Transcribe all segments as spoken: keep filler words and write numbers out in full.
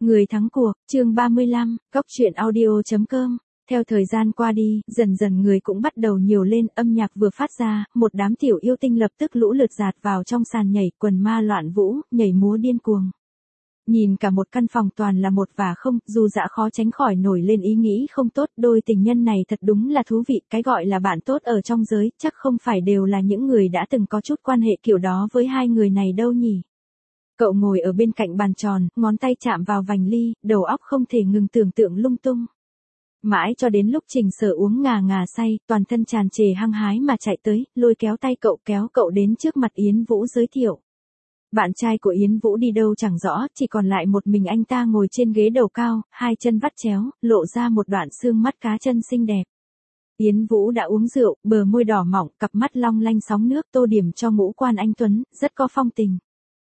Người thắng cuộc, chương ba mươi lăm, góc truyện audio chấm com. Theo thời gian qua đi, dần dần người cũng bắt đầu nhiều lên, âm nhạc vừa phát ra, một đám tiểu yêu tinh lập tức lũ lượt dạt vào trong sàn nhảy, quần ma loạn vũ, nhảy múa điên cuồng. Nhìn cả một căn phòng toàn là một và không, dù dã khó tránh khỏi nổi lên ý nghĩ không tốt, đôi tình nhân này thật đúng là thú vị, cái gọi là bạn tốt ở trong giới, chắc không phải đều là những người đã từng có chút quan hệ kiểu đó với hai người này đâu nhỉ. Cậu ngồi ở bên cạnh bàn tròn, ngón tay chạm vào vành ly, đầu óc không thể ngừng tưởng tượng lung tung. Mãi cho đến lúc Trình Sở uống ngà ngà say, toàn thân tràn trề hăng hái mà chạy tới, lôi kéo tay cậu kéo cậu đến trước mặt Yến Vũ giới thiệu. Bạn trai của Yến Vũ đi đâu chẳng rõ, chỉ còn lại một mình anh ta ngồi trên ghế đầu cao, hai chân vắt chéo, lộ ra một đoạn xương mắt cá chân xinh đẹp. Yến Vũ đã uống rượu, bờ môi đỏ mọng, cặp mắt long lanh sóng nước tô điểm cho ngũ quan anh tuấn, rất có phong tình.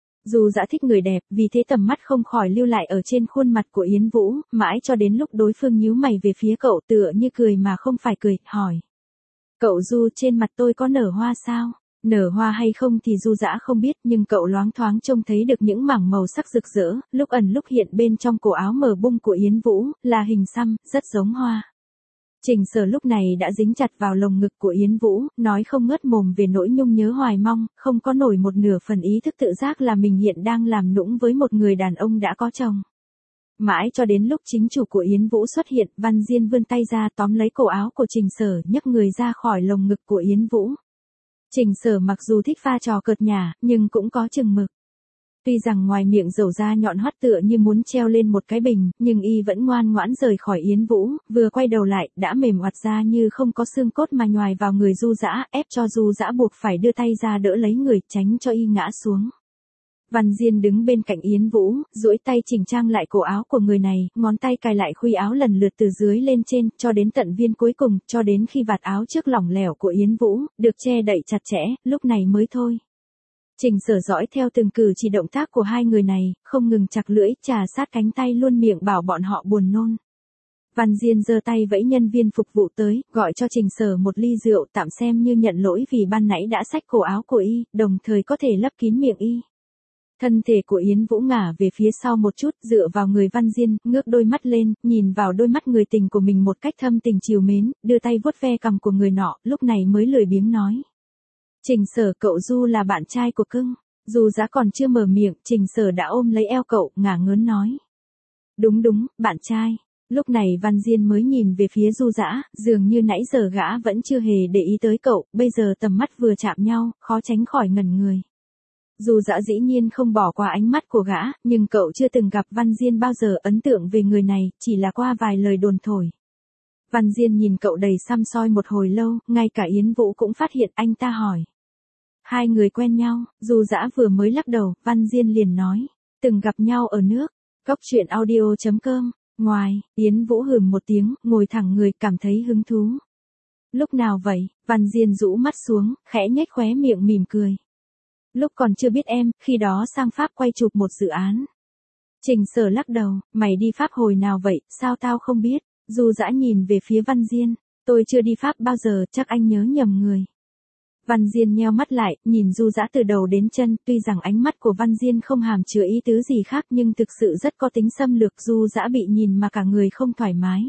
Dù dã thích người đẹp, vì thế tầm mắt không khỏi lưu lại ở trên khuôn mặt của Yến Vũ, mãi cho đến lúc đối phương nhíu mày về phía cậu tựa như cười mà không phải cười, hỏi. Cậu Du, trên mặt tôi có nở hoa sao? Nở hoa hay không thì Du dã không biết, nhưng cậu loáng thoáng trông thấy được những mảng màu sắc rực rỡ, lúc ẩn lúc hiện bên trong cổ áo mờ bung của Yến Vũ, là hình xăm, rất giống hoa. Trình Sở lúc này đã dính chặt vào lồng ngực của Yến Vũ, nói không ngớt mồm về nỗi nhung nhớ hoài mong, không có nổi một nửa phần ý thức tự giác là mình hiện đang làm nũng với một người đàn ông đã có chồng. Mãi cho đến lúc chính chủ của Yến Vũ xuất hiện, Văn Diên vươn tay ra tóm lấy cổ áo của Trình Sở, nhấc người ra khỏi lồng ngực của Yến Vũ. Trình Sở mặc dù thích pha trò cợt nhả, nhưng cũng có chừng mực. Tuy rằng ngoài miệng dầu ra nhọn hoắt tựa như muốn treo lên một cái bình, nhưng y vẫn ngoan ngoãn rời khỏi Yến Vũ, vừa quay đầu lại, đã mềm oặt ra như không có xương cốt mà nhoài vào người Du dã, ép cho Du dã buộc phải đưa tay ra đỡ lấy người, tránh cho y ngã xuống. Văn Diên đứng bên cạnh Yến Vũ, duỗi tay chỉnh trang lại cổ áo của người này, ngón tay cài lại khuy áo lần lượt từ dưới lên trên, cho đến tận viên cuối cùng, cho đến khi vạt áo trước lỏng lẻo của Yến Vũ, được che đậy chặt chẽ, lúc này mới thôi. Trình Sở dõi theo từng cử chỉ động tác của hai người này, không ngừng chặt lưỡi, trà sát cánh tay luôn miệng bảo bọn họ buồn nôn. Văn Diên giơ tay vẫy nhân viên phục vụ tới, gọi cho Trình Sở một ly rượu tạm xem như nhận lỗi vì ban nãy đã xách cổ áo của y, đồng thời có thể lấp kín miệng y. Thân thể của Yến Vũ ngả về phía sau một chút, dựa vào người Văn Diên, ngước đôi mắt lên, nhìn vào đôi mắt người tình của mình một cách thâm tình trìu mến, đưa tay vuốt ve cằm của người nọ, lúc này mới lười biếng nói. Trình Sở, cậu Du là bạn trai của cưng. Dù dã còn chưa mở miệng, Trình Sở đã ôm lấy eo cậu, ngả ngớn nói. Đúng đúng, bạn trai. Lúc này Văn Diên mới nhìn về phía Du dã, dường như nãy giờ gã vẫn chưa hề để ý tới cậu, bây giờ tầm mắt vừa chạm nhau, khó tránh khỏi ngẩn người. Dù dã dĩ nhiên không bỏ qua ánh mắt của gã, nhưng cậu chưa từng gặp Văn Diên bao giờ ấn tượng về người này, chỉ là qua vài lời đồn thổi. Văn Diên nhìn cậu đầy săm soi một hồi lâu, ngay cả Yến Vũ cũng phát hiện, anh ta hỏi. Hai người quen nhau, Dù dã vừa mới lắc đầu, Văn Diên liền nói. Từng gặp nhau ở nước, góc truyện audio chấm com. Ngoài, Yến Vũ hừm một tiếng, ngồi thẳng người, cảm thấy hứng thú. Lúc nào vậy? Văn Diên rũ mắt xuống, khẽ nhếch khóe miệng mỉm cười. Lúc còn chưa biết em, khi đó sang Pháp quay chụp một dự án. Trình Sở lắc đầu, mày đi Pháp hồi nào vậy, sao tao không biết? Dù dã nhìn về phía Văn Diên, tôi chưa đi Pháp bao giờ, chắc anh nhớ nhầm người. Văn Diên nheo mắt lại, nhìn Du dã từ đầu đến chân, tuy rằng ánh mắt của Văn Diên không hàm chứa ý tứ gì khác nhưng thực sự rất có tính xâm lược, Du dã bị nhìn mà cả người không thoải mái.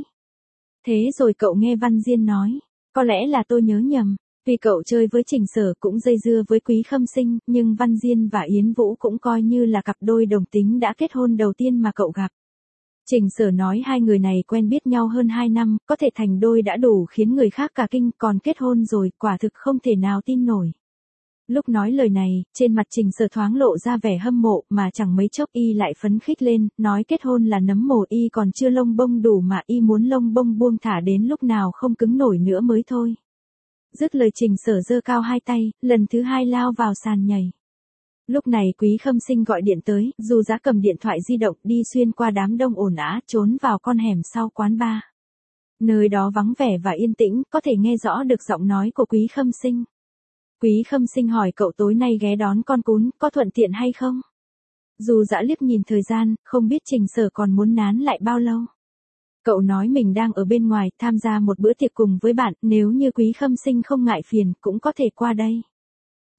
Thế rồi cậu nghe Văn Diên nói, có lẽ là tôi nhớ nhầm, vì cậu chơi với Trình Sở cũng dây dưa với Quý Khâm Sinh, nhưng Văn Diên và Yến Vũ cũng coi như là cặp đôi đồng tính đã kết hôn đầu tiên mà cậu gặp. Trình Sở nói hai người này quen biết nhau hơn hai năm, có thể thành đôi đã đủ khiến người khác cả kinh, còn kết hôn rồi, quả thực không thể nào tin nổi. Lúc nói lời này, trên mặt Trình Sở thoáng lộ ra vẻ hâm mộ, mà chẳng mấy chốc y lại phấn khích lên, nói kết hôn là nấm mồ y còn chưa lông bông đủ mà y muốn lông bông buông thả đến lúc nào không cứng nổi nữa mới thôi. Dứt lời Trình Sở giơ cao hai tay, lần thứ hai lao vào sàn nhảy. Lúc này Quý Khâm Sinh gọi điện tới, Dù dã cầm điện thoại di động đi xuyên qua đám đông ồn ào, trốn vào con hẻm sau quán bar. Nơi đó vắng vẻ và yên tĩnh, có thể nghe rõ được giọng nói của Quý Khâm Sinh. Quý Khâm Sinh hỏi cậu tối nay ghé đón con cún, có thuận tiện hay không? Dù dã liếc nhìn thời gian, không biết Trình Sở còn muốn nán lại bao lâu. Cậu nói mình đang ở bên ngoài, tham gia một bữa tiệc cùng với bạn, nếu như Quý Khâm Sinh không ngại phiền, cũng có thể qua đây.